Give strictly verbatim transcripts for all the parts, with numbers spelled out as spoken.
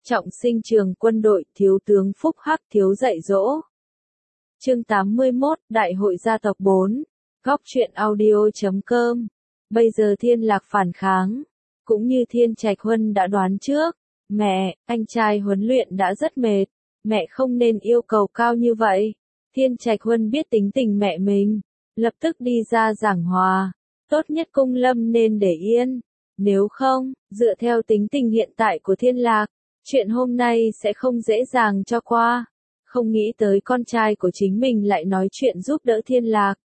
Trọng sinh trường quân đội, thiếu tướng Phúc Hắc thiếu dạy dỗ. Chương tám mươi mốt, Đại hội gia tộc bốn. Góc truyện audio chấm com. Bây giờ Thiên Lạc phản kháng. Cũng như Thiên Trạch Huân đã đoán trước. Mẹ, anh trai huấn luyện đã rất mệt. Mẹ không nên yêu cầu cao như vậy. Thiên Trạch Huân biết tính tình mẹ mình. Lập tức đi ra giảng hòa. Tốt nhất Cung Lâm nên để yên. Nếu không, dựa theo tính tình hiện tại của Thiên Lạc, chuyện hôm nay sẽ không dễ dàng cho qua. Không nghĩ tới con trai của chính mình lại nói chuyện giúp đỡ Thiên Lạc.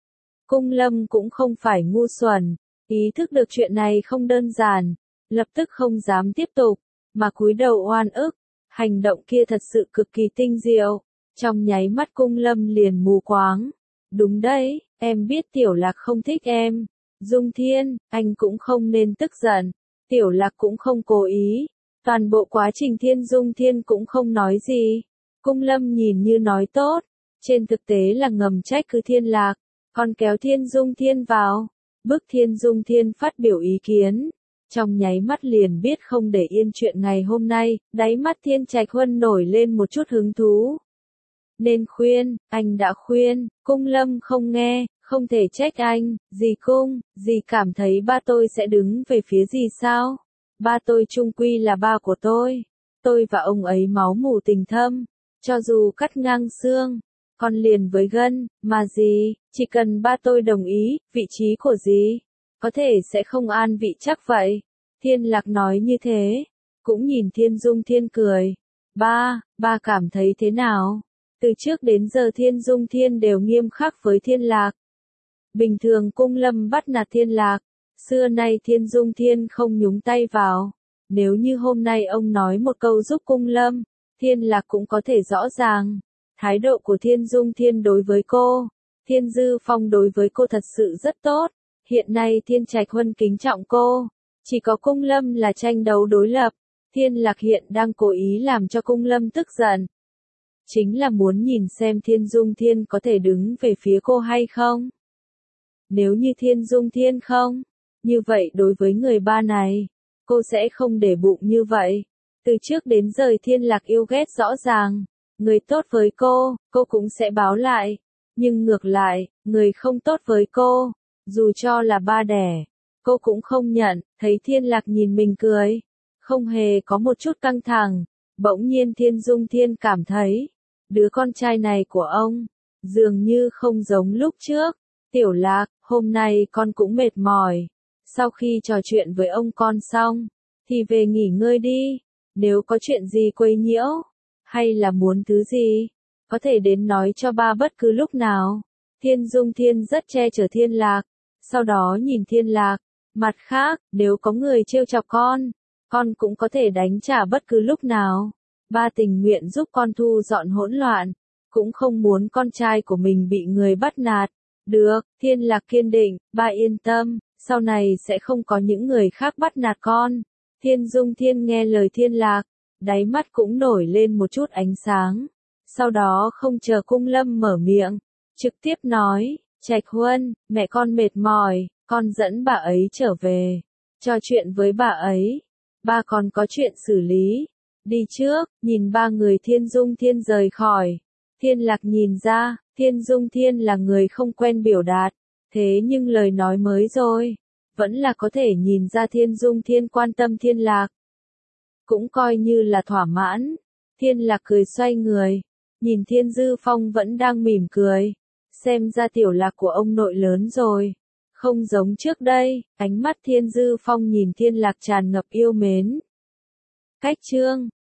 Cung Lâm cũng không phải ngu xuẩn, ý thức được chuyện này không đơn giản, lập tức không dám tiếp tục, mà cúi đầu oan ức. Hành động kia thật sự cực kỳ tinh diệu, trong nháy mắt Cung Lâm liền mù quáng. Đúng đấy, em biết Tiểu Lạc không thích em. Dung Thiên, anh cũng không nên tức giận. Tiểu Lạc cũng không cố ý. Toàn bộ quá trình Thiên Dung Thiên cũng không nói gì. Cung Lâm nhìn như nói tốt, trên thực tế là ngầm trách cứ Thiên Lạc, còn kéo Thiên Dung Thiên vào, bức Thiên Dung Thiên phát biểu ý kiến. Trong nháy mắt liền biết không để yên chuyện ngày hôm nay, đáy mắt Thiên Trạch Huân nổi lên một chút hứng thú. Nên khuyên, anh đã khuyên, Cung Lâm không nghe, không thể trách anh. Dì Cung, dì cảm thấy ba tôi sẽ đứng về phía dì sao? Ba tôi chung quy là ba của tôi. Tôi và ông ấy máu mủ tình thâm. Cho dù cắt ngang xương, còn liền với gân, mà dì, chỉ cần ba tôi đồng ý, vị trí của dì, có thể sẽ không an vị chắc vậy. Thiên Lạc nói như thế, cũng nhìn Thiên Dung Thiên cười. Ba, ba cảm thấy thế nào? Từ trước đến giờ Thiên Dung Thiên đều nghiêm khắc với Thiên Lạc. Bình thường Cung Lâm bắt nạt Thiên Lạc, xưa nay Thiên Dung Thiên không nhúng tay vào. Nếu như hôm nay ông nói một câu giúp Cung Lâm, Thiên Lạc cũng có thể rõ ràng. Thái độ của Thiên Dung Thiên đối với cô, Thiên Dư Phong đối với cô thật sự rất tốt. Hiện nay Thiên Trạch Huân kính trọng cô, chỉ có Cung Lâm là tranh đấu đối lập. Thiên Lạc hiện đang cố ý làm cho Cung Lâm tức giận. Chính là muốn nhìn xem Thiên Dung Thiên có thể đứng về phía cô hay không. Nếu như Thiên Dung Thiên không, như vậy đối với người ba này, cô sẽ không để bụng như vậy. Từ trước đến giờ Thiên Lạc yêu ghét rõ ràng, người tốt với cô, cô cũng sẽ báo lại. Nhưng ngược lại, người không tốt với cô, dù cho là ba đẻ, cô cũng không nhận. Thấy Thiên Lạc nhìn mình cười, không hề có một chút căng thẳng. Bỗng nhiên Thiên Dung Thiên cảm thấy, đứa con trai này của ông, dường như không giống lúc trước. Tiểu Lạc, hôm nay con cũng mệt mỏi. Sau khi trò chuyện với ông con xong, thì về nghỉ ngơi đi. Nếu có chuyện gì quấy nhiễu, hay là muốn thứ gì, có thể đến nói cho ba bất cứ lúc nào. Thiên Dung Thiên rất che chở Thiên Lạc, sau đó nhìn Thiên Lạc. Mặt khác, nếu có người trêu chọc con, con cũng có thể đánh trả bất cứ lúc nào. Ba tình nguyện giúp con thu dọn hỗn loạn, cũng không muốn con trai của mình bị người bắt nạt. Được, Thiên Lạc kiên định, ba yên tâm, sau này sẽ không có những người khác bắt nạt con. Thiên Dung Thiên nghe lời Thiên Lạc, đáy mắt cũng nổi lên một chút ánh sáng. Sau đó không chờ Cung Lâm mở miệng, trực tiếp nói, Trạch Huân, mẹ con mệt mỏi, con dẫn bà ấy trở về, trò chuyện với bà ấy. Ba còn có chuyện xử lý, đi trước. Nhìn ba người Thiên Dung Thiên rời khỏi, Thiên Lạc nhìn ra, Thiên Dung Thiên là người không quen biểu đạt, thế nhưng lời nói mới rồi, vẫn là có thể nhìn ra Thiên Dung Thiên quan tâm Thiên Lạc. Cũng coi như là thỏa mãn. Thiên Lạc cười xoay người, nhìn Thiên Dư Phong vẫn đang mỉm cười. Xem ra Tiểu Lạc của ông nội lớn rồi, không giống trước đây. Ánh mắt Thiên Dư Phong nhìn Thiên Lạc tràn ngập yêu mến. Cách chương